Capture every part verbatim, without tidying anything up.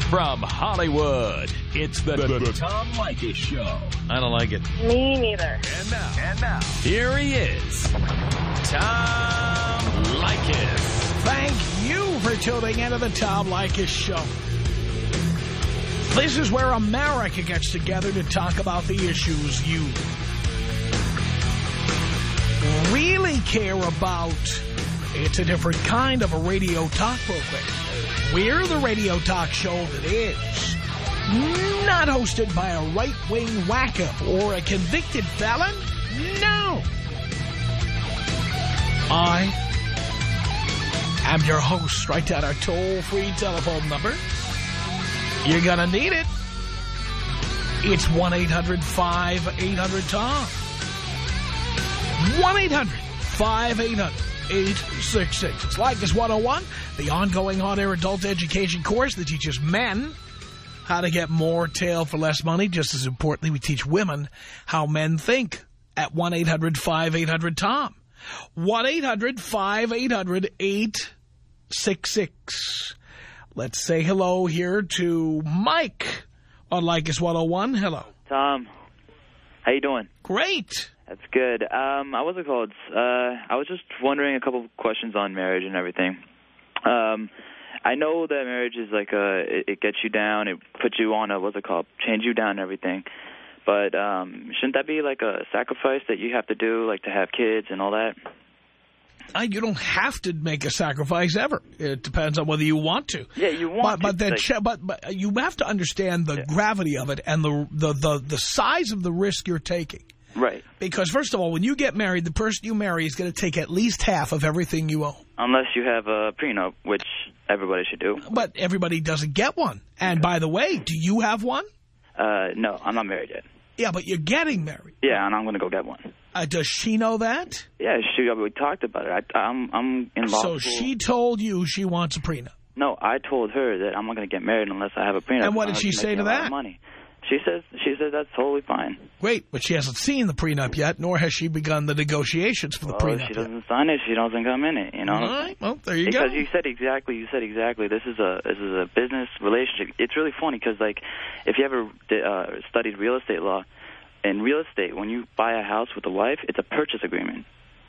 From Hollywood, it's the, the, the Tom Leykis Show. I don't like it. Me neither. And now, and now, here he is, Tom Leykis. Thank you for tuning into the Tom Leykis Show. This is where America gets together to talk about the issues you really care about. It's a different kind of a radio talk program. We're the radio talk show that is not hosted by a right-wing whack-up or a convicted felon. No. I am your host. Write down our toll-free telephone number. You're going to need it. It's one eight hundred five eight hundred Tom. one eight hundred five eight hundred eight six six. It's Leykis one oh one, the ongoing on-air adult education course that teaches men how to get more tail for less money. Just as importantly, we teach women how men think at one eight hundred five eight hundred Tom. one eight hundred five eight hundred eight six six. Let's say hello here to Mike on Leykis one oh one. Hello. Tom, how you doing? Great. That's good. Um, I wasn't called. Uh, I was just wondering a couple of questions on marriage and everything. Um, I know that marriage is like a, it, it gets you down, it puts you on a, what's it called, change you down and everything. But um, shouldn't that be like a sacrifice that you have to do, like to have kids and all that? Uh, you don't have to make a sacrifice ever. It depends on whether you want to. Yeah, you want but, but to. Then like, but, but you have to understand the yeah. gravity of it and the, the, the, the size of the risk you're taking. Right. Because, first of all, when you get married, the person you marry is going to take at least half of everything you own. Unless you have a prenup, which everybody should do. But everybody doesn't get one. And, by the way, do you have one? Uh, no, I'm not married yet. Yeah, but you're getting married. Yeah, and I'm going to go get one. Uh, does she know that? Yeah, she, we talked about it. I, I'm, I'm in law So school. she told you she wants a prenup? No, I told her that I'm not going to get married unless I have a prenup. And what did she say to that? Money. She says she says that's totally fine. Great, but she hasn't seen the prenup yet, nor has she begun the negotiations for the well, prenup. If she doesn't yet. sign it, she doesn't come in it, you know? All right, well, there you because go. Because you said exactly, you said exactly, this is a this is a business relationship. It's really funny because, like, if you ever uh, studied real estate law, in real estate, when you buy a house with a wife, it's a purchase agreement.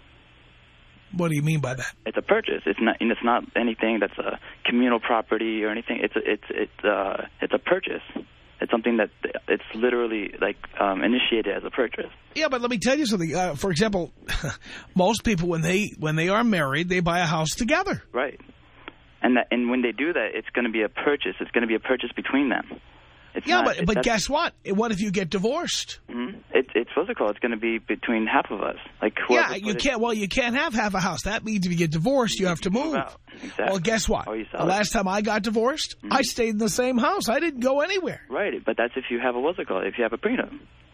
What do you mean by that? It's a purchase. It's not, and it's not anything that's a communal property or anything. It's a, it's it's uh it's a purchase. It's something that it's literally like um, initiated as a purchase. Yeah, but let me tell you something. Uh, for example, most people when they when they are married, they buy a house together. Right, and that, and when they do that, it's going to be a purchase. It's going to be a purchase between them. It's yeah, not, but but guess what? What if you get divorced? Mm-hmm. It, it's what's it called? It's going to be between half of us. Like yeah, you can't. Well, you can't have half a house. That means if you get divorced, you have to move. Exactly. Well, guess what? The it. last time I got divorced, mm-hmm. I stayed in the same house. I didn't go anywhere. Right, but that's if you have a what's it called? If you have a prenup.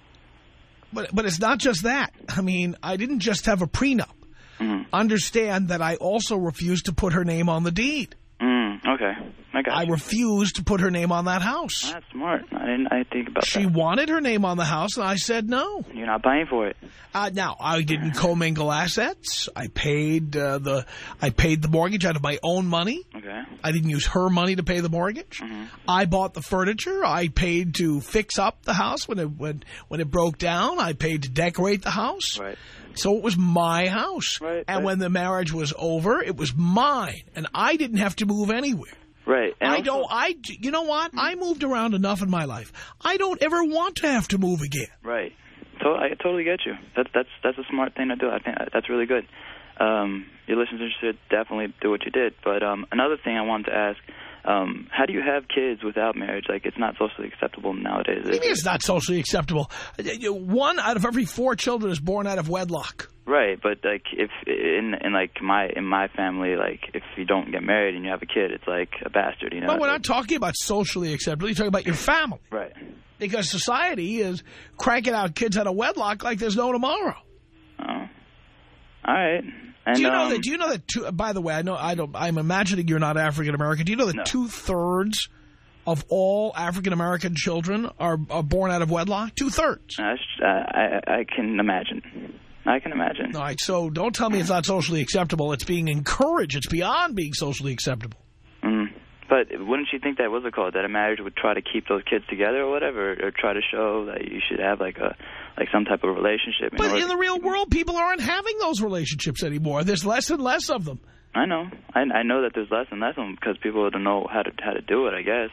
But but it's not just that. I mean, I didn't just have a prenup. Mm-hmm. Understand that I also refused to put her name on the deed. Mm, okay. I got I you. refused to put her name on that house. That's smart. I didn't I didn't think about she that. She wanted her name on the house, and I said no. You're not paying for it. Uh, now, I didn't commingle assets. I paid uh, the I paid the mortgage out of my own money. Okay. I didn't use her money to pay the mortgage. Mm-hmm. I bought the furniture. I paid to fix up the house when it when when it broke down. I paid to decorate the house. Right. So it was my house. Right, and right. when the marriage was over, it was mine. And I didn't have to move anywhere. Right. And I also, don't, I, you know what? Mm-hmm. I moved around enough in my life. I don't ever want to have to move again. Right. To I totally get you. That's, that's, that's a smart thing to do. I think that's really good. Um, your listeners should definitely do what you did. But um, another thing I wanted to ask, um, how do you have kids without marriage? Like, it's not socially acceptable nowadays. What do you mean it's not socially acceptable? One out of every four children is born out of wedlock. Right, but like if in in like my in my family, like if you don't get married and you have a kid, it's like a bastard, you know. But we're not talking about socially acceptable. You're talking about your family, right? Because society is cranking out kids out of wedlock like there's no tomorrow. Oh, all right. And, do you know um, that? Do you know that? Two, by the way, I know I don't. I'm imagining you're not African American. Do you know that no. two thirds of all African American children are, are born out of wedlock? Two thirds. Uh, I I can imagine. I can imagine. All right, so don't tell me it's not socially acceptable. It's being encouraged. It's beyond being socially acceptable. Mm. But wouldn't you think that, what's it called, that a marriage would try to keep those kids together or whatever, or try to show that you should have like a like some type of relationship? But in, in the real world, people aren't having those relationships anymore. There's less and less of them. I know. I, I know that there's less and less of them because people don't know how to how to do it, I guess.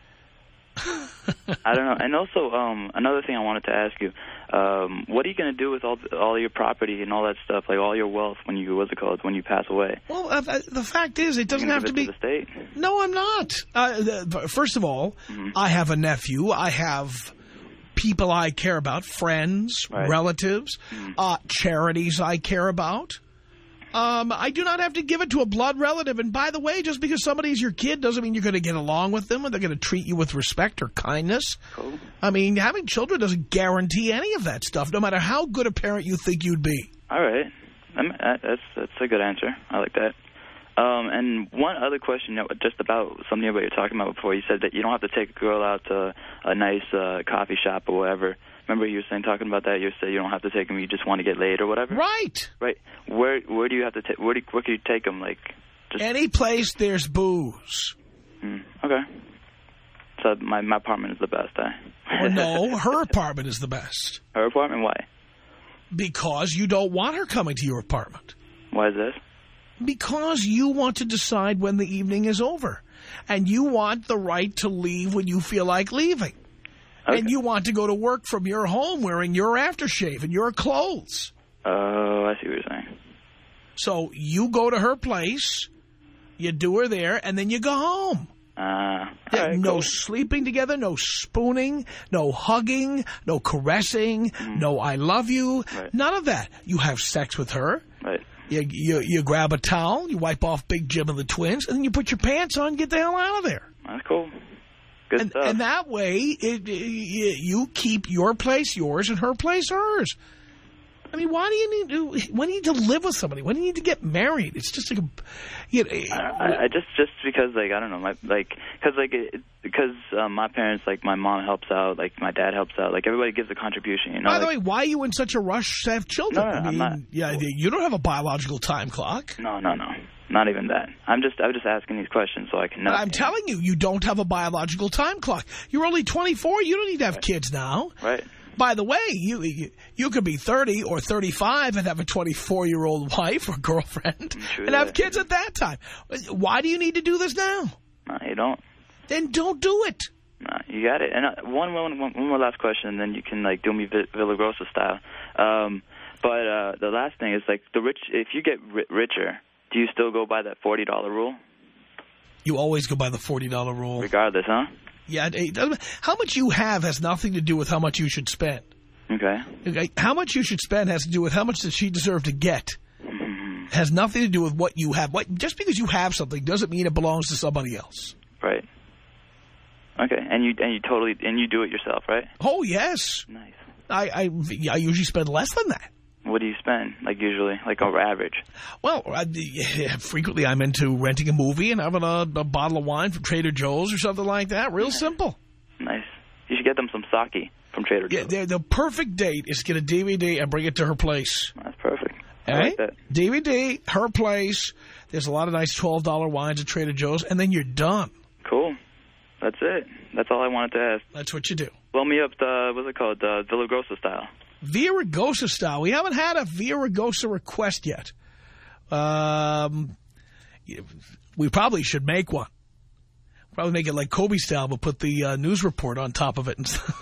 I don't know. And also, um, another thing I wanted to ask you, um, what are you going to do with all all your property and all that stuff, like all your wealth when you, what's it called, when you pass away? Well, uh, the fact is, it doesn't have to be... to the state? No, I'm not. Uh, the, first of all, mm-hmm. I have a nephew. I have people I care about, friends, right. relatives, mm-hmm. uh, charities I care about. Um, I do not have to give it to a blood relative. And by the way, just because somebody's your kid doesn't mean you're going to get along with them or they're going to treat you with respect or kindness. Cool. I mean, having children doesn't guarantee any of that stuff, no matter how good a parent you think you'd be. All right. I'm, that's that's a good answer. I like that. Um, and one other question, just about something about you were talking about before. You said that you don't have to take a girl out to a nice uh, coffee shop or whatever. Remember you were saying, talking about that, you said you don't have to take them, you just want to get laid or whatever? Right. Right. Where where do you have to take, where do you, where can you take them? Like, just... Any place there's booze. Hmm. Okay. So my, my apartment is the best, eh? Well, no, her apartment is the best. Her apartment? Why? Because you don't want her coming to your apartment. Why is this? Because you want to decide when the evening is over. And you want the right to leave when you feel like leaving. Okay. And you want to go to work from your home wearing your aftershave and your clothes. Oh, I see what you're saying. So you go to her place, you do her there, and then you go home. Uh, right, no cool. sleeping together, no spooning, no hugging, no caressing, mm. no I love you, right. none of that. You have sex with her. Right. You, you, you grab a towel, you wipe off Big Jim and the twins, and then you put your pants on and get the hell out of there. That's cool. Good and, stuff. And that way, it, it, you keep your place yours and her place hers. I mean, why do you need to? Why do you need to live with somebody? Why do you need to get married? It's just like a, you know, I, I just just because like I don't know, my like because like it, because um, my parents, like my mom helps out, like my dad helps out, like everybody gives a contribution. You know. By the like, way, why are you in such a rush to have children? No, no, I mean, I'm not. Yeah, you don't have a biological time clock. No, no, no, not even that. I'm just I'm just asking these questions so I can know. But I'm telling you, you don't have a biological time clock. You're only twenty-four. You don't need to have right. kids now. Right. By the way, you, you you could be thirty or thirty-five and have a twenty-four-year-old wife or girlfriend sure and have kids at that time. Why do you need to do this now? No, you don't. Then don't do it. No, you got it. And uh, one, one, one more last question, and then you can like do me Villagrosa style. Um, but uh, the last thing is like the rich. If you get ri richer, do you still go by that forty dollar rule? You always go by the forty dollar rule, regardless, huh? Yeah, it doesn't, how much you have has nothing to do with how much you should spend. Okay. Okay. How much you should spend has to do with how much does she deserve to get. Mm-hmm. Has nothing to do with what you have. What, just because you have something doesn't mean it belongs to somebody else. Right. Okay, and you and you totally and you do it yourself, right? Oh yes. Nice. I I, I usually spend less than that. What do you spend, like usually, like over average? Well, I, yeah, frequently I'm into renting a movie and having a, a bottle of wine from Trader Joe's or something like that. Real nice. Simple. Nice. You should get them some sake from Trader Joe's. Yeah, the perfect date is to get a D V D and bring it to her place. That's perfect. I right? like that. D V D, her place. There's a lot of nice twelve dollar wines at Trader Joe's, and then you're done. Cool. That's it. That's all I wanted to ask. That's what you do. Blow me up the, what's it called, the Villagrosa style. Villagrosa style. We haven't had a Villagrosa request yet. Um, we probably should make one. Probably make it like Kobe style, but put the uh, news report on top of it.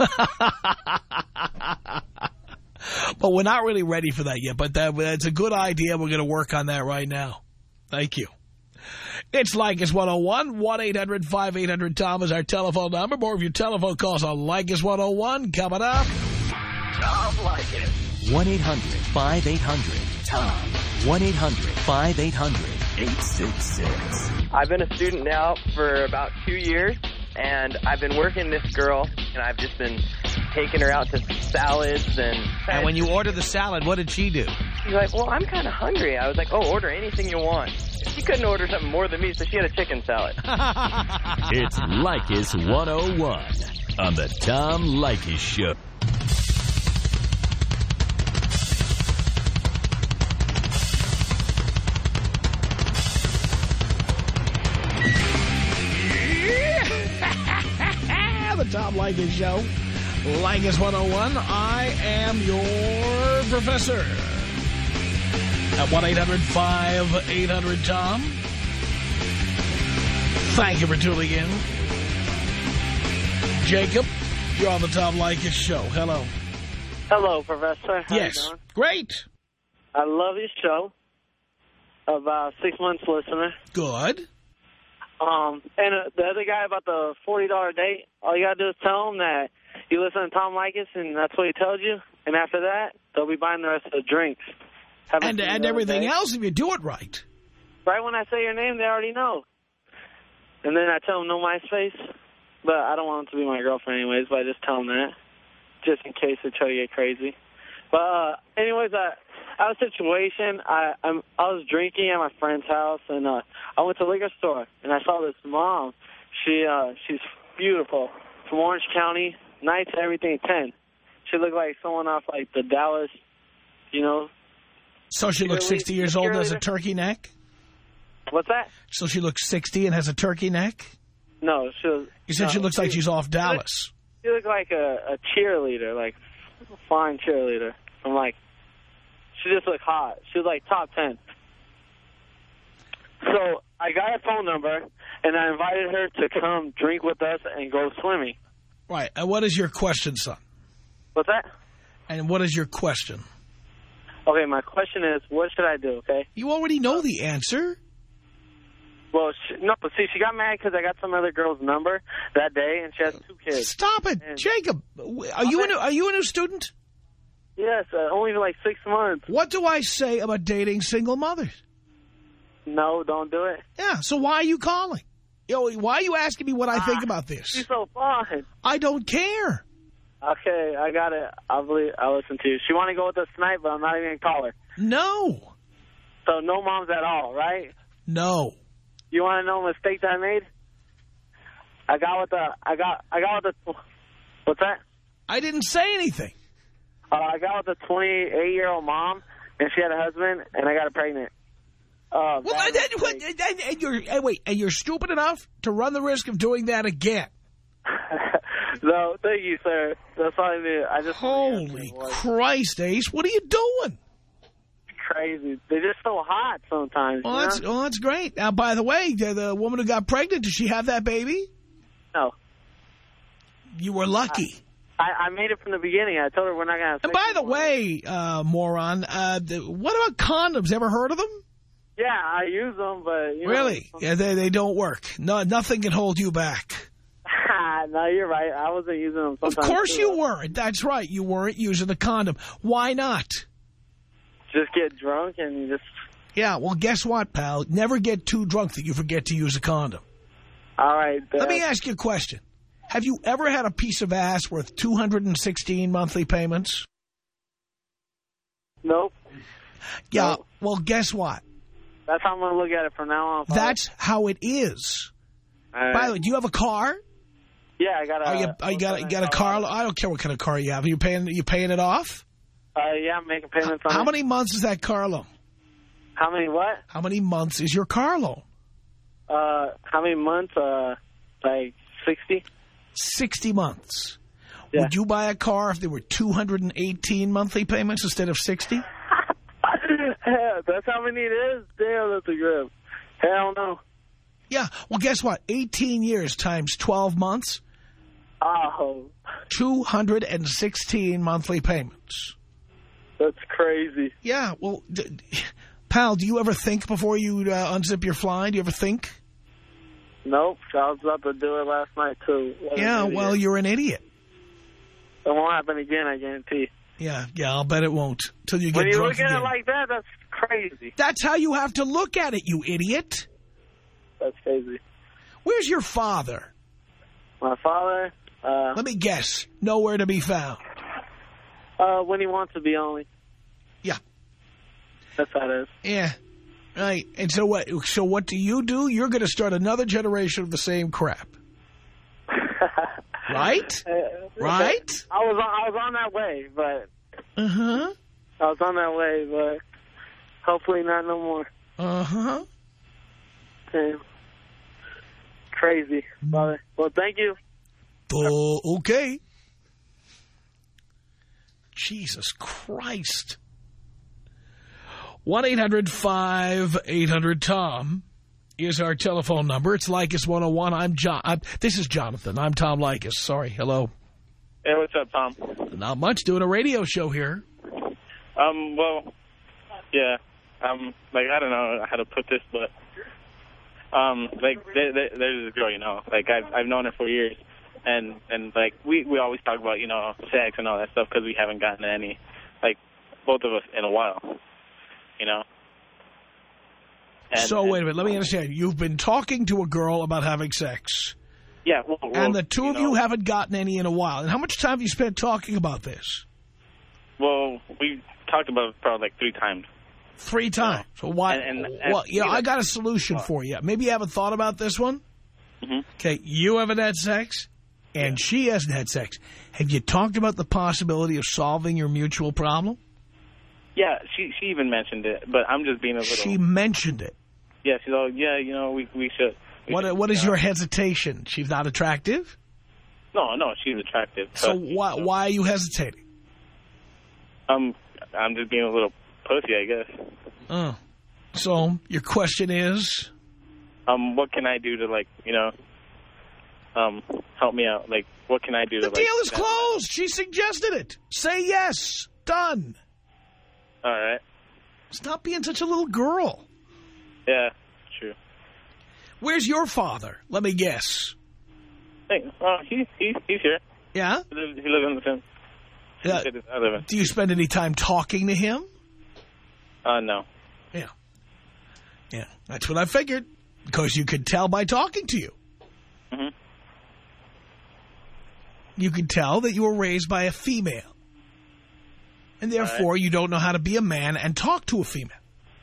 But we're not really ready for that yet. But that, that's a good idea. We're going to work on that right now. Thank you. It's Leykis one oh one. one eight hundred five eight hundred Tom is our telephone number. More of your telephone calls on Leykis one oh one coming up. Tom Leykis. one eight hundred five eight hundred Tom. one eight hundred five eight hundred eight six six. I've been a student now for about two years, and I've been working this girl, and I've just been taking her out to salads. And And when you order the salad, what did she do? She's like, well, I'm kind of hungry. I was like, oh, order anything you want. She couldn't order something more than me, so she had a chicken salad. It's Leykis one oh one on the Tom Leykis Show. the Tom Leykis Show. Leykis one oh one, I am your professor. At one eight hundred five eight hundred Tom. Thank you for tuning in. Jacob, you're on the Tom Leykis Show. Hello. Hello, Professor. How Yes. you doing? Great. I love your show. About six months listener. Good. Um, and uh, the other guy about the forty dollar date, all you got to do is tell him that you listen to Tom Leykis, and that's what he tells you. And after that, they'll be buying the rest of the drinks. Haven't And, seen and the other everything day. else if you do it right. Right when I say your name, they already know. And then I tell them no MySpace. But I don't want them to be my girlfriend anyways, but I just tell them that. Just in case they try to get crazy. But uh, anyways, I, I have a situation. I I'm, I was drinking at my friend's house, and uh, I went to the liquor store, and I saw this mom. She uh, she's beautiful, from Orange County, nice, everything, ten. She looked like someone off like the Dallas, you know. So she looks sixty years old and has a turkey neck? What's that? So she looks sixty and has a turkey neck? No, she was. You said no, she looks like she's off Dallas. She looked like a, a cheerleader, like a fine cheerleader. I'm like, she just looked hot. She was like top ten. So I got her phone number, and I invited her to come drink with us and go swimming. Right. And what is your question, son? What's that? And what is your question? Okay, my question is, what should I do, okay? You already know the answer. Well, she, no, but see, she got mad because I got some other girl's number that day, and she has two kids. Stop it. And Jacob, are you, a new, are you a new student? Yes, uh, only for like six months. What do I say about dating single mothers? No, don't do it. Yeah, so why are you calling? You know, why are you asking me what I think Ah, about this? She's so fun. I don't care. Okay, I got it. I believe I'll listen to you. She want to go with us tonight, but I'm not even going to call her. No. So no moms at all, right? No. You want to know a mistake that I made? I got with the, I got, I got with the, what's that? I didn't say anything. Uh, I got with a twenty-eight-year-old mom, and she had a husband, and I got her pregnant. Uh, Well, and, and, what- and, and, and you're, and wait, and you're stupid enough to run the risk of doing that again. No, thank you, sir. That's all I need. I just Holy Christ, Ace, what are you doing? crazy. They're just so hot sometimes. Well, you that's, know? well, that's great. Now, by the way, the, the woman who got pregnant, did she have that baby? No. You were lucky. I, I made it from the beginning. I told her we're not going to have And sex by the anymore. way, uh, moron, uh, the, what about condoms? Ever heard of them? Yeah, I use them, but... You Really? Know, Yeah, they, they don't work. No, nothing can hold you back. no, you're right. I wasn't using them Of sometimes. course too. you weren't. That's right. You weren't using the condom. Why not? Just get drunk and just... Yeah, well, guess what, pal? Never get too drunk that you forget to use a condom. All right. Uh, Let me ask you a question. Have you ever had a piece of ass worth two hundred sixteen monthly payments? Nope. Yeah, Nope. well, guess what? That's how I'm going to look at it from now on. That's how it is. All right. By the way, do you have a car? Yeah, I got a... Are you, are you got, you got a car? I don't care what kind of car you have. Are you paying, you paying it off? Uh, yeah, I'm making payments on How it. many months is that car loan? How many what? How many months is your car loan? Uh, how many months? Uh, like sixty? sixty months. Yeah. Would you buy a car if there were two hundred eighteen monthly payments instead of sixty? That's how many it is? Damn, that's a grip. Hell no. Yeah. Well, guess what? eighteen years times twelve months, Oh, two hundred sixteen monthly payments. that's crazy. Yeah. Well, d pal, do you ever think before you uh, unzip your fly? Do you ever think? Nope, I was about to do it last night, too. What an Yeah, idiot. well, you're an idiot. It won't happen again, I guarantee. Yeah, yeah, I'll bet it won't. Till you get When you drunk look at again. it like that, that's crazy. That's how you have to look at it, you idiot. That's crazy. Where's your father? My father, uh, Let me guess. Nowhere to be found. uh, when he wants to be only. Yeah. That's how it is. Yeah. Right. And so what? So what do you do? You're going to start another generation of the same crap. Right? Uh, Right? I was on, I was on that way, but Uh-huh. I was on that way, but hopefully not no more. Uh-huh. Damn. Crazy, brother. Well, thank you. Oh, okay. Jesus Christ. one eight hundred five eight hundred Tom is our telephone number. It's Leykis one oh one. I'm John. I'm, this is Jonathan. I'm Tom Leykis. Sorry. Hello. Hey, what's up, Tom? Not much. Doing a radio show here. Um, well, yeah. Um, like, I don't know how to put this, but, um, like, there, there, there's this girl, you know, like, I've, I've known her for years, and, and like, we, we always talk about, you know, sex and all that stuff, because we haven't gotten any, like, both of us in a while, you know? And, so, and, wait a minute. Let me understand. You've been talking to a girl about having sex. Yeah. Well, well, and the two you of know, you haven't gotten any in a while. And how much time have you spent talking about this? Well, we talked about it probably like three times. Three times. So why? And, and, and well, you know, I got a solution for you. Maybe you haven't thought about this one. Mm-hmm. Okay, you haven't had sex, and yeah. she hasn't had sex. Have you talked about the possibility of solving your mutual problem? Yeah, she she even mentioned it, but I'm just being a little... She mentioned it? Yeah, she's all, yeah, you know, we, we should... We what should, What is uh, your hesitation? She's not attractive? No, no, she's attractive. So but, why, you know, why are you hesitating? Um, I'm just being a little pussy, I guess. Oh. So your question is? Um, what can I do to, like, you know, um, help me out? Like, what can I do the to, like... The deal is closed. She suggested it. Say yes. Done. All right. Stop being such a little girl. Yeah, true. Where's your father? Let me guess. Hey, uh, he, he, he's here. Yeah? He lives, he lives in the same... Uh, I live in. Do you spend any time talking to him? Uh, no. Yeah. Yeah, that's what I figured. Because you could tell by talking to you. Mm-hmm. You could tell that you were raised by a female. And therefore, right. you don't know how to be a man and talk to a female.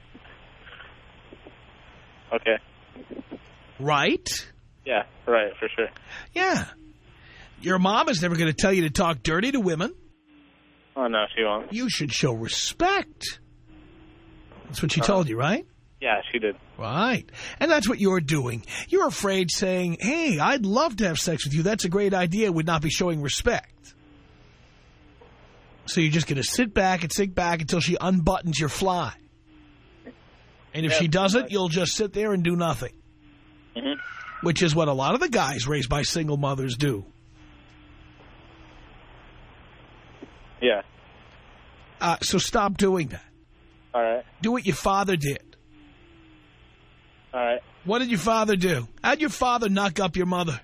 Okay. Right? Yeah, right, for sure. Yeah. Your mom is never going to tell you to talk dirty to women. Oh, no, she won't. You should show respect. That's what she uh, told you, right? Yeah, she did. Right. And that's what you're doing. You're afraid saying, hey, I'd love to have sex with you. That's a great idea. Would not be showing respect. So you're just going to sit back and sit back until she unbuttons your fly. And if yeah, she doesn't, right. you'll just sit there and do nothing. Mm-hmm. Which is what a lot of the guys raised by single mothers do. Yeah. Uh, so stop doing that. All right. Do what your father did. All right. What did your father do? How'd your father knock up your mother?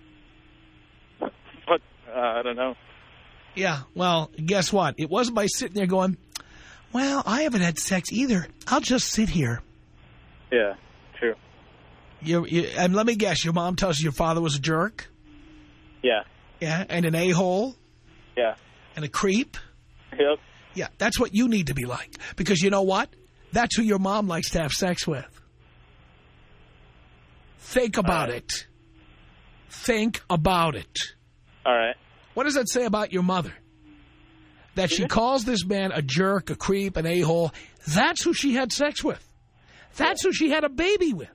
What? Uh, I don't know. Yeah, well, guess what? It wasn't by sitting there going, well, I haven't had sex either. I'll just sit here. Yeah, true. You, you, and let me guess, your mom tells you your father was a jerk? Yeah. Yeah, and an a-hole? Yeah. And a creep? Yep. Yeah, that's what you need to be like. Because you know what? That's who your mom likes to have sex with. Think about right. it. Think about it. All right. What does that say about your mother? That she calls this man a jerk, a creep, an a-hole. That's who she had sex with. That's who she had a baby with.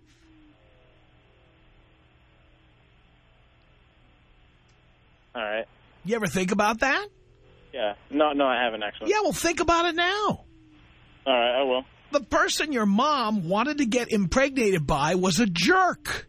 All right. You ever think about that? Yeah. No, no, I haven't actually. Yeah, well, think about it now. All right, I will. The person your mom wanted to get impregnated by was a jerk.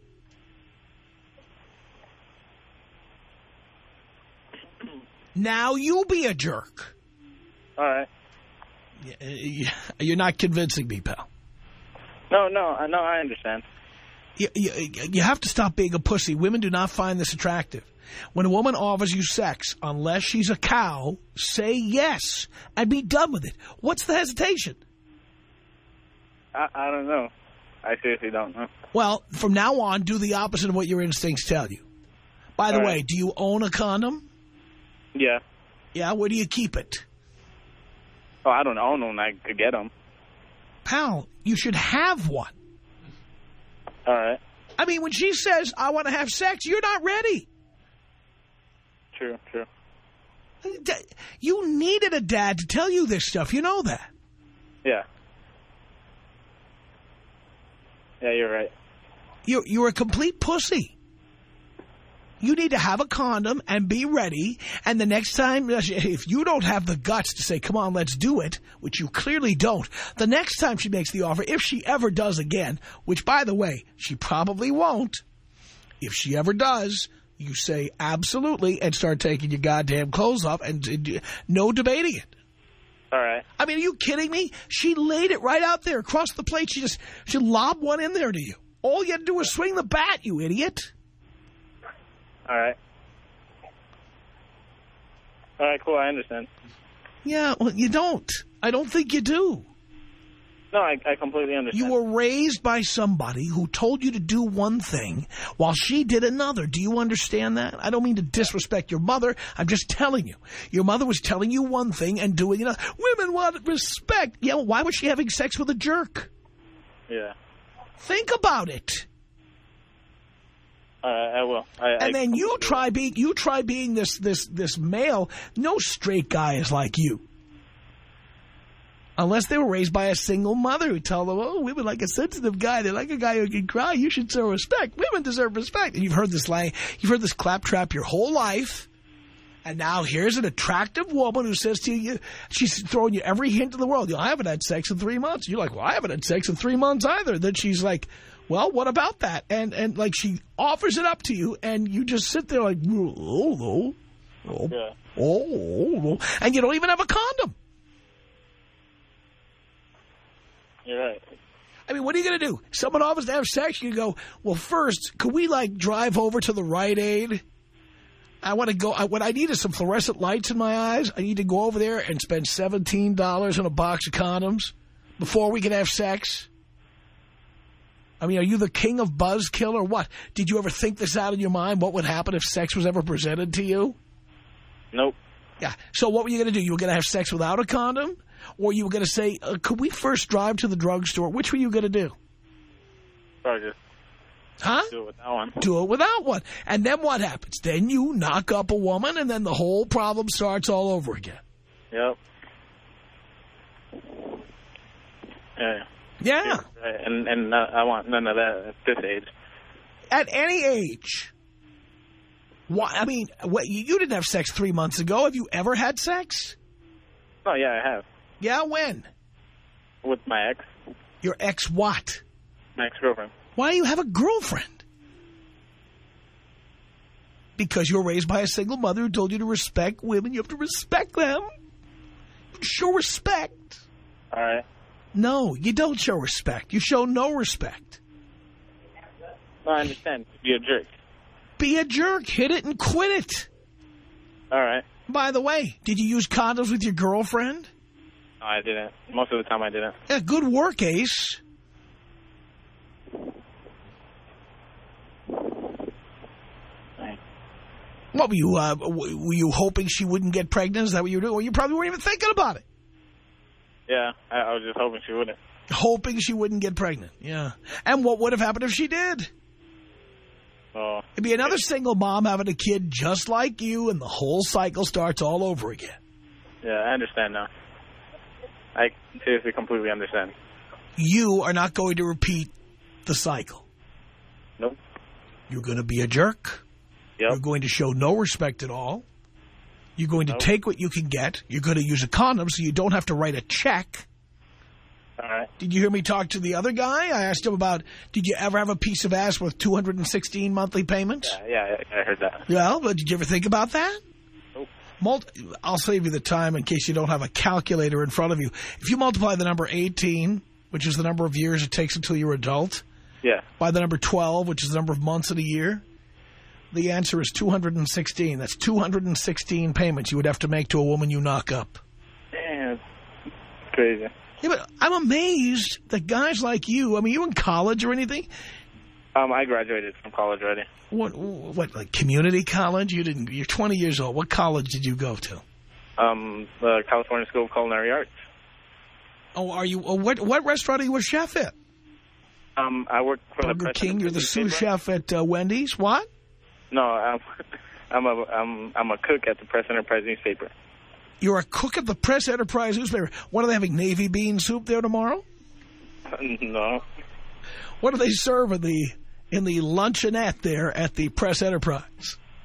Now you be a jerk. All right. You're not convincing me, pal. No, no, no, I understand. You, you, you have to stop being a pussy. Women do not find this attractive. When a woman offers you sex, unless she's a cow, say yes and be done with it. What's the hesitation? I, I don't know. I seriously don't know. Well, from now on, do the opposite of what your instincts tell you. By the All way, right. do you own a condom? Yeah. Yeah, where do you keep it? Oh, I don't own them. I could get them. Pal, you should have one. All right. I mean, when she says, I want to have sex, you're not ready. True, true. You needed a dad to tell you this stuff. You know that. Yeah. Yeah, you're right. You're, you're a complete pussy. You need to have a condom and be ready. And the next time, if you don't have the guts to say, come on, let's do it, which you clearly don't, the next time she makes the offer, if she ever does again, which, by the way, she probably won't, if she ever does, you say absolutely and start taking your goddamn clothes off and, and no debating it. All right. I mean, are you kidding me? She laid it right out there across the plate. She just, she lobbed one in there to you. All you had to do was swing the bat, you idiot. All right. All right, cool, I understand. Yeah, well, you don't. I don't think you do. No, I, I completely understand. You were raised by somebody who told you to do one thing while she did another. Do you understand that? I don't mean to disrespect your mother. I'm just telling you. Your mother was telling you one thing and doing another. Women want respect. Yeah, well, why was she having sex with a jerk? Yeah. Think about it. Uh, I will. I, and I then you try being you try being this this this male. No straight guy is like you, unless they were raised by a single mother who tell them, "Oh, women like a sensitive guy. They like a guy who can cry. You should show respect. Women deserve respect." And you've heard this line, you've heard this claptrap your whole life, and now here's an attractive woman who says to you, she's throwing you every hint in the world. You know, I haven't had sex in three months. You're like, well, I haven't had sex in three months either. Then she's like, well, what about that? And and like she offers it up to you, and you just sit there like, oh, oh, oh, Yeah. oh, oh, and you don't even have a condom. You're right. I mean, what are you going to do? Someone offers to have sex, you go, well, first, could we, like, drive over to the Rite Aid? I want to go, I, what I need is some fluorescent lights in my eyes. I need to go over there and spend seventeen dollars on a box of condoms before we can have sex. I mean, are you the king of buzzkill or what? Did you ever think this out in your mind? What would happen if sex was ever presented to you? Nope. Yeah. So what were you going to do? You were going to have sex without a condom? Or you were going to say, uh, could we first drive to the drugstore? Which were you going to do? Probably just Huh? do it without one. Do it without one. And then what happens? Then you knock up a woman, and then the whole problem starts all over again. Yep. Yeah. Yeah. Right. And and uh, I want none of that at this age. At any age. Why? I mean, what, you didn't have sex three months ago. Have you ever had sex? Oh, yeah, I have. Yeah, when? With my ex. Your ex what? My ex-girlfriend. Why do you have a girlfriend? Because you were raised by a single mother who told you to respect women. You have to respect them. Show respect. All right. No, you don't show respect. You show no respect. No, I understand. You're a jerk. Be a jerk. Hit it and quit it. All right. By the way, did you use condoms with your girlfriend? No, I didn't. Most of the time I didn't. Yeah, good work, Ace. What were you, uh, were you hoping she wouldn't get pregnant? Is that what you were doing? Well, you probably weren't even thinking about it. Yeah, I, I was just hoping she wouldn't. Hoping she wouldn't get pregnant, yeah. And what would have happened if she did? Oh. It'd be another single mom having a kid just like you, and the whole cycle starts all over again. Yeah, I understand now. I seriously completely understand. You are not going to repeat the cycle. Nope. You're going to be a jerk. Yep. You're going to show no respect at all. You're going to nope. take what you can get. You're going to use a condom so you don't have to write a check. All right. Did you hear me talk to the other guy? I asked him about, did you ever have a piece of ass with two hundred sixteen monthly payments? Yeah, yeah, I heard that. Well, but did you ever think about that? Nope. Multi I'll save you the time in case you don't have a calculator in front of you. If you multiply the number eighteen, which is the number of years it takes until you're adult, yeah, by the number twelve, which is the number of months in a year, the answer is two hundred sixteen. That's two hundred sixteen payments you would have to make to a woman you knock up. Damn, it's crazy. Yeah, but I'm amazed that guys like you, I mean, you in college or anything? Um, I graduated from college already. What, what, like community college? You didn't, you're twenty years old. What college did you go to? Um, the California School of Culinary Arts. Oh, are you, oh, what, what restaurant are you a chef at? Um, I work for Burger the King. You're the sous newspaper. chef at uh, Wendy's. What? No, I'm, I'm a, I'm, I'm a cook at the Press Enterprise newspaper. You're a cook at the Press Enterprise newspaper. What, are they having navy bean soup there tomorrow? No. What do they serve in the in the luncheonette there at the Press Enterprise?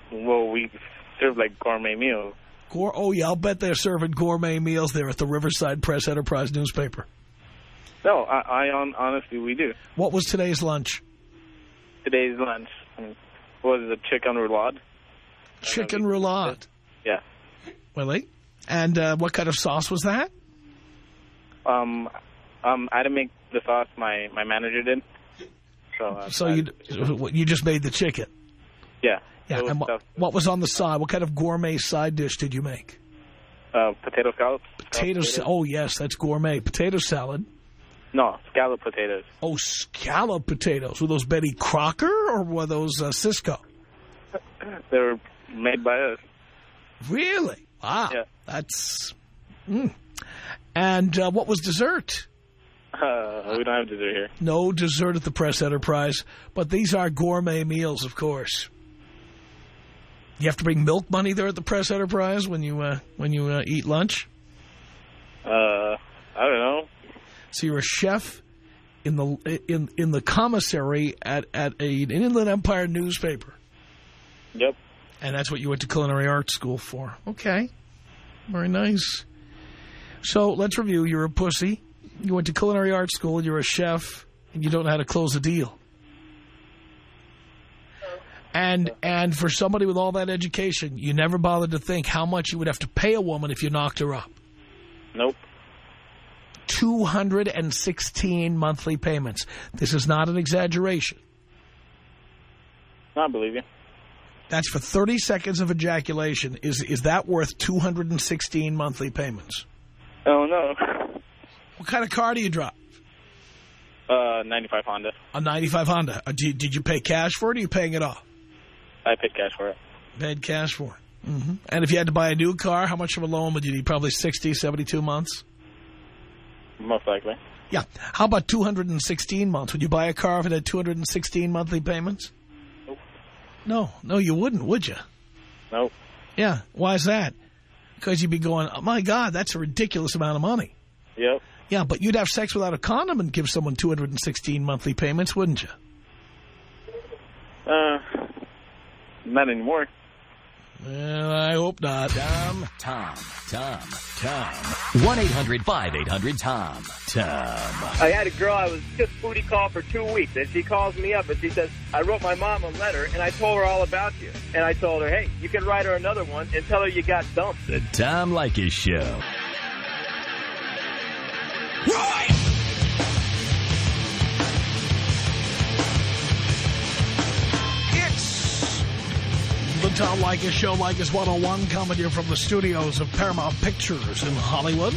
well, we serve like gourmet meals. Gour oh, yeah, I'll bet they're serving gourmet meals there at the Riverside Press Enterprise newspaper. No, I, I on, honestly, we do. What was today's lunch? Today's lunch was a chicken roulade. Chicken roulade. Yeah. Really? And uh, what kind of sauce was that? Um, um, I didn't make the sauce. My my manager did. So, uh, so I, you you just made the chicken. Yeah. Yeah. And what, what was on the side? What kind of gourmet side dish did you make? Uh, potato scallops. Potato. Sa oh yes, that's gourmet. Potato salad. No, scallop potatoes. Oh, scallop potatoes. Were those Betty Crocker or were those uh, Cisco? They were made by us. Really? Wow. Yeah. That's... Mm. And uh, what was dessert? Uh, we don't have dessert here. No dessert at the Press Enterprise, but these are gourmet meals, of course. You have to bring milk money there at the Press Enterprise when you uh, when you uh, eat lunch? Uh, I don't know. So you're a chef in the in in the commissary at at a, an Inland Empire newspaper. Yep. And that's what you went to culinary arts school for. Okay. Very nice. So let's review. You're a pussy. You went to culinary arts school. You're a chef. And you don't know how to close a deal. And and for somebody with all that education, you never bothered to think how much you would have to pay a woman if you knocked her up. Nope. two hundred sixteen monthly payments. This is not an exaggeration. I believe you. That's for thirty seconds of ejaculation. Is is that worth two hundred sixteen monthly payments? Oh, no. What kind of car do you drive? Uh, ninety-five Honda. A ninety-five Honda. Uh, did, did you pay cash for it or are you paying it off? I paid cash for it. Paid cash for it. Mm-hmm. And if you had to buy a new car, how much of a loan would you need? Probably sixty, seventy-two months? Most likely. Yeah. How about two hundred sixteen months? Would you buy a car if it had two hundred sixteen monthly payments? Nope. No. No, you wouldn't, would you? Nope. Yeah. Why is that? Because you'd be going, oh, my God, that's a ridiculous amount of money. Yep. Yeah, but you'd have sex without a condom and give someone two hundred sixteen monthly payments, wouldn't you? Uh, not anymore. Well, I hope not. Tom, Tom, Tom, Tom. one eight hundred five eight hundred Tom. Tom. I had a girl I was just booty call for two weeks, and she calls me up and she says, I wrote my mom a letter, and I told her all about you. And I told her, hey, you can write her another one and tell her you got dumped. The Tom Leykis Show. Right! It's the Tom Leykis Show, Leykis one oh one, coming here from the studios of Paramount Pictures in Hollywood.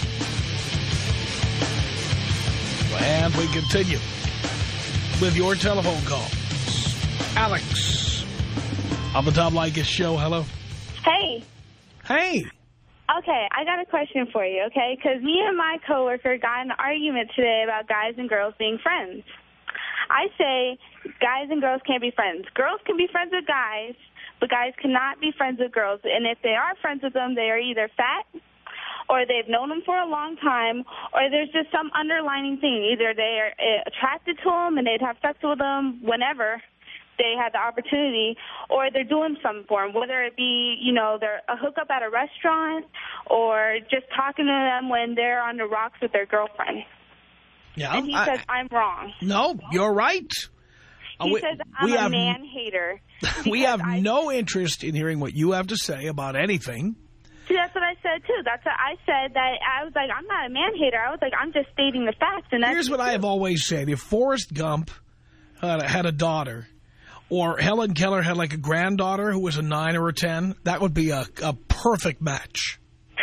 And we continue with your telephone calls. Alex on the Tom Leykis Show. Hello. Hey. Hey. Okay, I got a question for you, okay? Because me and my coworker got in an argument today about guys and girls being friends. I say guys and girls can't be friends. Girls can be friends with guys, but guys cannot be friends with girls. And if they are friends with them, they are either fat, or they've known them for a long time, or there's just some underlining thing. Either they are attracted to them and they'd have sex with them whenever they had the opportunity, or they're doing something for them, whether it be, you know, they're a hookup at a restaurant or just talking to them when they're on the rocks with their girlfriend. Yeah, and he I, says, I'm wrong. No, you're right. He uh, we, says, I'm we a have, man-hater. We have I, no interest in hearing what you have to say about anything. See, that's what I said, too. That's what I said. That I was like, I'm not a man-hater. I was like, I'm just stating the facts. And that's Here's what I have always said. If Forrest Gump had a, had a daughter, or Helen Keller had like a granddaughter who was a nine or a ten, that would be a, a perfect match.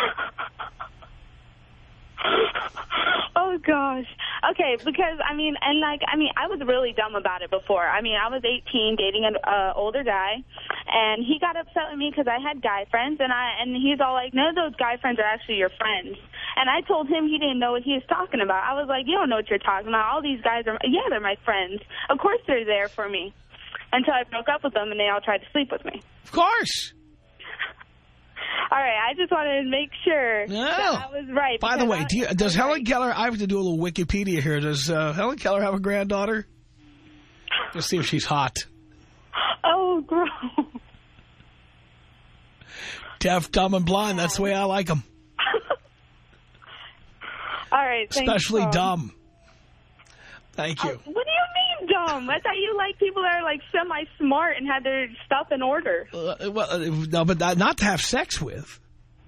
Oh, gosh. Okay, because, I mean, and like, I mean, I was really dumb about it before. I mean, I was eighteen, dating an uh, older guy, and he got upset with me because I had guy friends, and I and he's all like, no, those guy friends are actually your friends. And I told him he didn't know what he was talking about. I was like, you don't know what you're talking about. All these guys are, yeah, they're my friends. Of course they're there for me. Until I broke up with them, and they all tried to sleep with me. Of course. All right, I just wanted to make sure no. that I was right. By the way, I, do you, does Helen right. Keller, I have to do a little Wikipedia here, does uh, Helen Keller have a granddaughter? Let's see if she's hot. Oh, gross. Deaf, dumb, and blind. That's the way I like them. All right. Thanks, Especially Tom. dumb. Thank you. Uh, what do you mean dumb? I thought you like people that are like semi-smart and had their stuff in order. Uh, well, uh, no, but not, not to have sex with.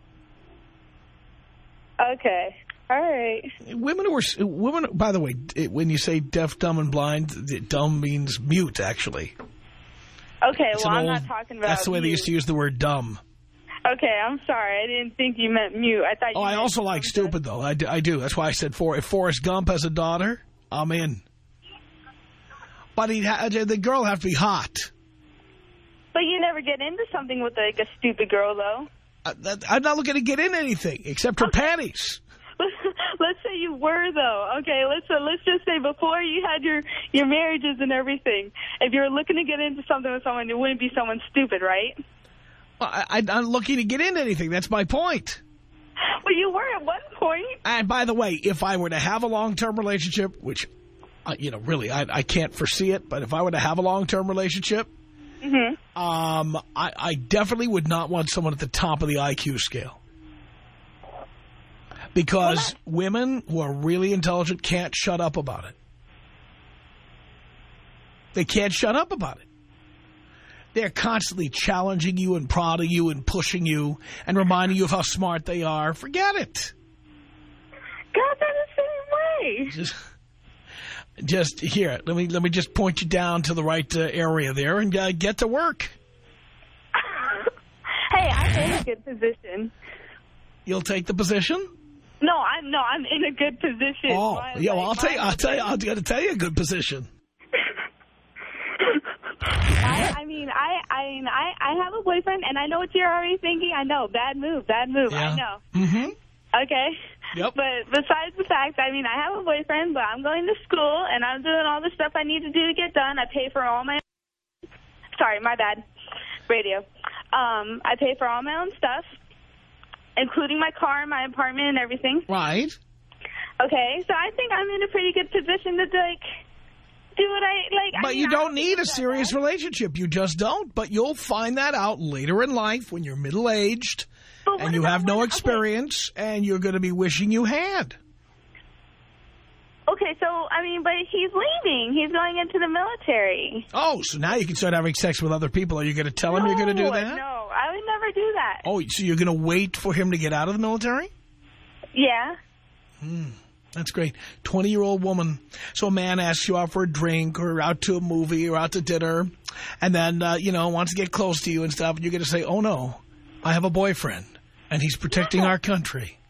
Okay. All right. Women who are, women, by the way, when you say deaf, dumb, and blind, dumb means mute, actually. Okay, It's well, an I'm old- not talking about That's the way they mute. used to use the word dumb. Okay, I'm sorry. I didn't think you meant mute. I thought you Oh, I meant also like stupid, though. I do, I do. That's why I said for, if Forrest Gump has a daughter, I'm in. But he'd ha the girl have to be hot. But you never get into something with like a stupid girl, though. I, that, I'm not looking to get in anything except her Okay. panties. Let's say you were, though. Okay, let's uh, let's just say before you had your your marriages and everything, if you were looking to get into something with someone, it wouldn't be someone stupid, right? Well, I, I'm not looking to get into anything. That's my point. Well, you were at one point. And by the way, if I were to have a long-term relationship, which, uh, you know, really, I, I can't foresee it, but if I were to have a long-term relationship, Mm-hmm. um, I, I definitely would not want someone at the top of the I Q scale. Because women who are really intelligent can't shut up about it. They can't shut up about it. They're constantly challenging you and prodding you and pushing you and reminding you of how smart they are. Forget it. God, they're the same way. Just, just here, let me let me just point you down to the right uh, area there and uh, get to work. Hey, I'm in a good position. You'll take the position? No, I'm no, I'm in a good position. Oh, Why- yeah. Well, like, I'll tell you. why- I'll tell you. I'm going to tell you a good position. I, I mean, I, I mean, I, I have a boyfriend, and I know what you're already thinking. I know, bad move, bad move. Yeah. I know. Mm-hmm. Okay. Yep. But besides the fact, I mean, I have a boyfriend, but I'm going to school, and I'm doing all the stuff I need to do to get done. I pay for all my... Sorry, my bad. Radio. Um, I pay for all my own stuff, including my car and my apartment and everything. Right. Okay, so I think I'm in a pretty good position to, like, do what I... like. I But mean, you I don't need a think serious that. relationship. You just don't. But you'll find that out later in life when you're middle-aged But what and you about have no when- okay. experience and you're going to be wishing you had. Okay, so, I mean, but he's leaving. He's going into the military. Oh, so now you can start having sex with other people. Are you going to tell him no, you're going to do that? No, I would never do that. Oh, so you're going to wait for him to get out of the military? Yeah. Hmm. That's great. twenty-year-old woman. So a man asks you out for a drink or out to a movie or out to dinner and then, uh, you know, wants to get close to you and stuff. And you're going to say, oh, no, I have a boyfriend and he's protecting our country.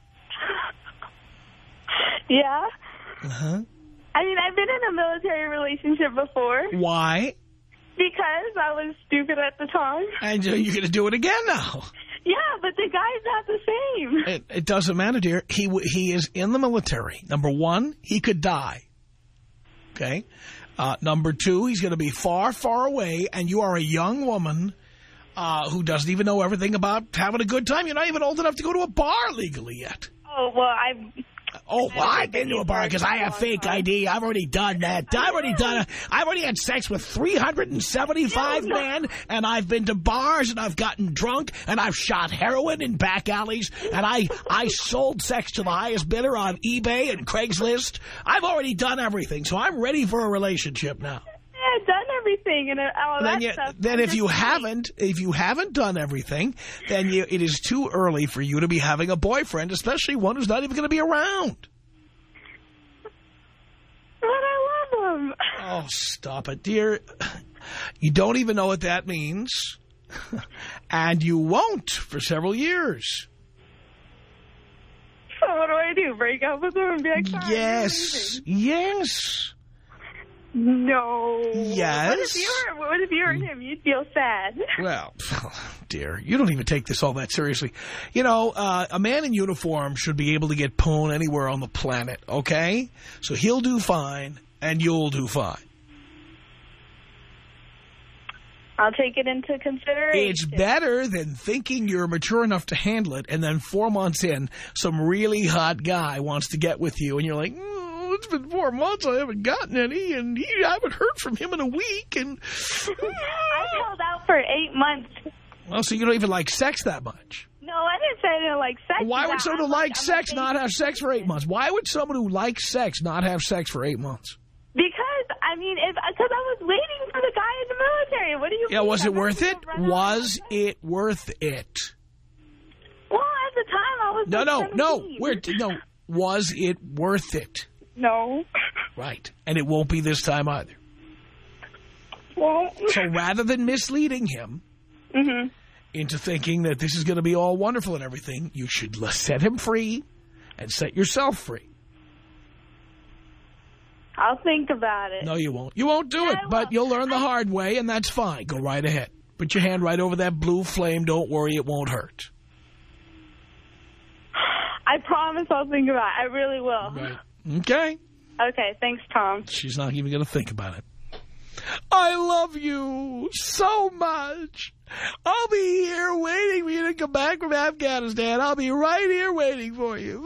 Yeah. Uh-huh. I mean, I've been in a military relationship before Why? because I was stupid at the time. And uh, you're going to do it again now. Yeah, but the guy's not the same. It, it doesn't matter, dear. He w he is in the military. Number one, he could die. Okay? Uh, number two, he's going to be far, far away, and you are a young woman uh, who doesn't even know everything about having a good time. You're not even old enough to go to a bar legally yet. Oh, well, I've... Oh, well, I've been to a bar because I have fake I D. I've already done that. I've already done it. I've already had sex with three hundred seventy-five men, and I've been to bars, and I've gotten drunk, and I've shot heroin in back alleys, and I, I sold sex to the highest bidder on eBay and Craigslist. I've already done everything, so I'm ready for a relationship now. I've done everything and all Then, that you, stuff. then I'm if you just- haven't, if you haven't done everything, then you, it is too early for you to be having a boyfriend, especially one who's not even going to be around. But I love him. Oh, stop it, dear. You don't even know what that means. And you won't for several years. So what do I do? Break up with him and be like, sorry, Yes. Yes. no. Yes. What if you were, what if you were him? You'd feel sad. Well, dear, you don't even take this all that seriously. You know, uh, a man in uniform should be able to get pwn anywhere on the planet, okay? So he'll do fine, and you'll do fine. I'll take it into consideration. It's better than thinking you're mature enough to handle it, and then four months in, some really hot guy wants to get with you, and you're like, oh, it's been four months, I haven't gotten any, and he, I haven't heard from him in a week, and... I've held out for eight months. Well, so you don't even like sex that much. No, didn't say I didn't like sex. Why would someone who likes sex not have sex for eight months? Why would someone who likes sex not have sex for eight months? Because, I mean, if because I was waiting for the guy in the military. What do you Yeah, mean? was it I worth it? Was out. it worth it? Well, at the time, I was No, like no, no. seventeen. We're, no. Was it worth it? No. Right. And it won't be this time either. Well. So rather than misleading him Mm-hmm. into thinking that this is going to be all wonderful and everything, you should set him free and set yourself free. I'll think about it. No, you won't. You won't do Yeah, it, I but won't. you'll learn the I... hard way, and that's fine. Go right ahead. Put your hand right over that blue flame. Don't worry, it won't hurt. I promise I'll think about it. I really will. Right. Okay. Okay, thanks, Tom. She's not even going to think about it. I love you so much. I'll be here waiting for you to come back from Afghanistan. I'll be right here waiting for you.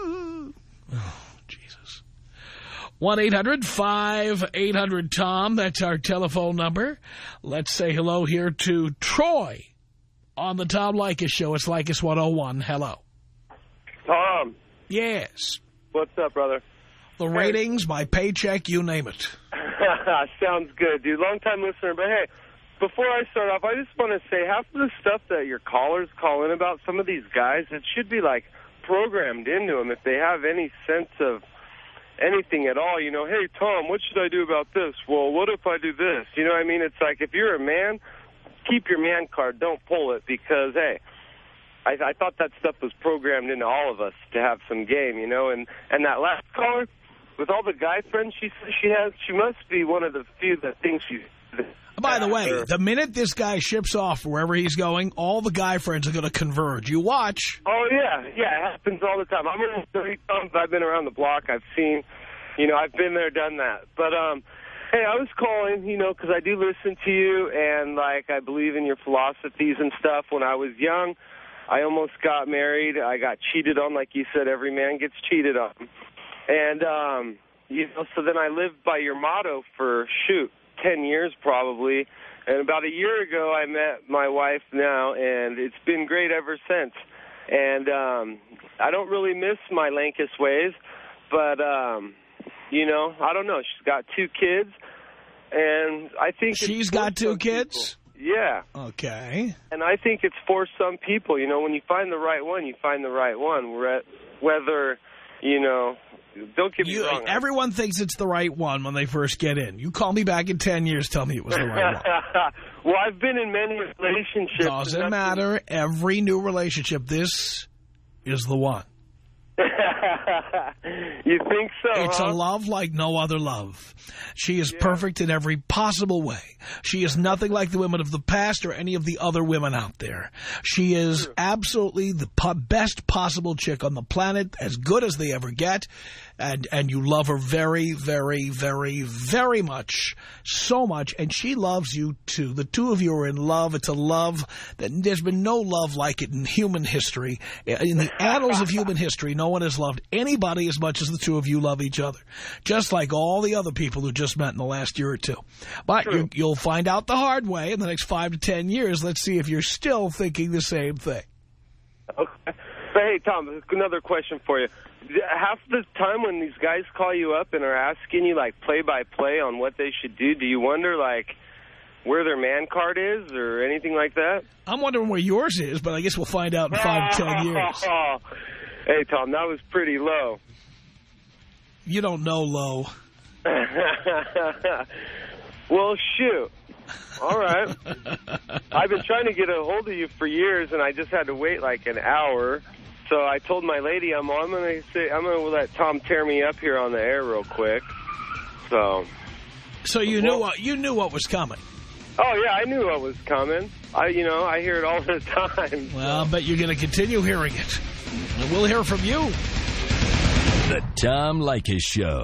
Oh, Jesus. one eight hundred five eight hundred Tom. That's our telephone number. Let's say hello here to Troy on the Tom Leykis Show. It's Leykis one oh one. Hello. Tom. Yes. What's up, brother? The ratings, my paycheck, you name it. Sounds good, dude. Long-time listener. But, hey, before I start off, I just want to say half of the stuff that your callers call in about, some of these guys, it should be, like, programmed into them if they have any sense of anything at all. You know, hey, Tom, what should I do about this? Well, what if I do this? You know what I mean? It's like if you're a man, keep your man card. Don't pull it because, hey, I, I thought that stuff was programmed into all of us to have some game, you know. And, and that last caller, with all the guy friends she says she has, she must be one of the few that thinks she's... By the way, the minute this guy ships off wherever he's going, all the guy friends are going to converge. You watch. Oh, yeah. Yeah, it happens all the time. I'm around thirty times. I've been around the block. I've seen, you know, I've been there, done that. But, um, hey, I was calling, you know, because I do listen to you, and, like, I believe in your philosophies and stuff. When I was young, I almost got married. I got cheated on, like you said. Every man gets cheated on. And, um, you know, so then I lived by your motto for, shoot, ten years probably. And about a year ago, I met my wife now, and it's been great ever since. And um, I don't really miss my Leykis ways, but, um, you know, I don't know. She's got two kids, and I think... She's got two kids? People. Yeah. Okay. And I think it's for some people. You know, when you find the right one, you find the right one. Whether, you know... Don't get me you, wrong. Everyone thinks it's the right one when they first get in. You call me back in ten years, tell me it was the right one. Well, I've been in many relationships. Doesn't matter. Every new relationship, this is the one. You think so, It's huh? a love like no other love. She is yeah. perfect in every possible way. She is nothing like the women of the past or any of the other women out there. She is True. absolutely the po best possible chick on the planet, as good as they ever get. And, and you love her very, very, very, very much, so much. And she loves you, too. The two of you are in love. It's a love that there's been no love like it in human history. In the annals of human history, no one has loved anybody as much as the two of you love each other. Just like all the other people who just met in the last year or two. But you, you'll find out the hard way in the next five to ten years. Let's see if you're still thinking the same thing. Okay. But hey, Tom, another question for you. Half the time when these guys call you up and are asking you, like, play-by-play on what they should do, do you wonder, like, where their man card is or anything like that? I'm wondering where yours is, but I guess we'll find out in five to ten years. Hey, Tom, that was pretty low. You don't know low. Well, shoot. All right. I've been trying to get a hold of you for years, and I just had to wait like an hour. So I told my lady, I'm, I'm going to say I'm going to let Tom tear me up here on the air real quick. So. So you well, knew what you knew what was coming. Oh yeah, I knew what was coming. I, you know, I hear it all the time. So. Well, I bet you're going to continue hearing it. And we'll hear from you. The Tom Leykis Show.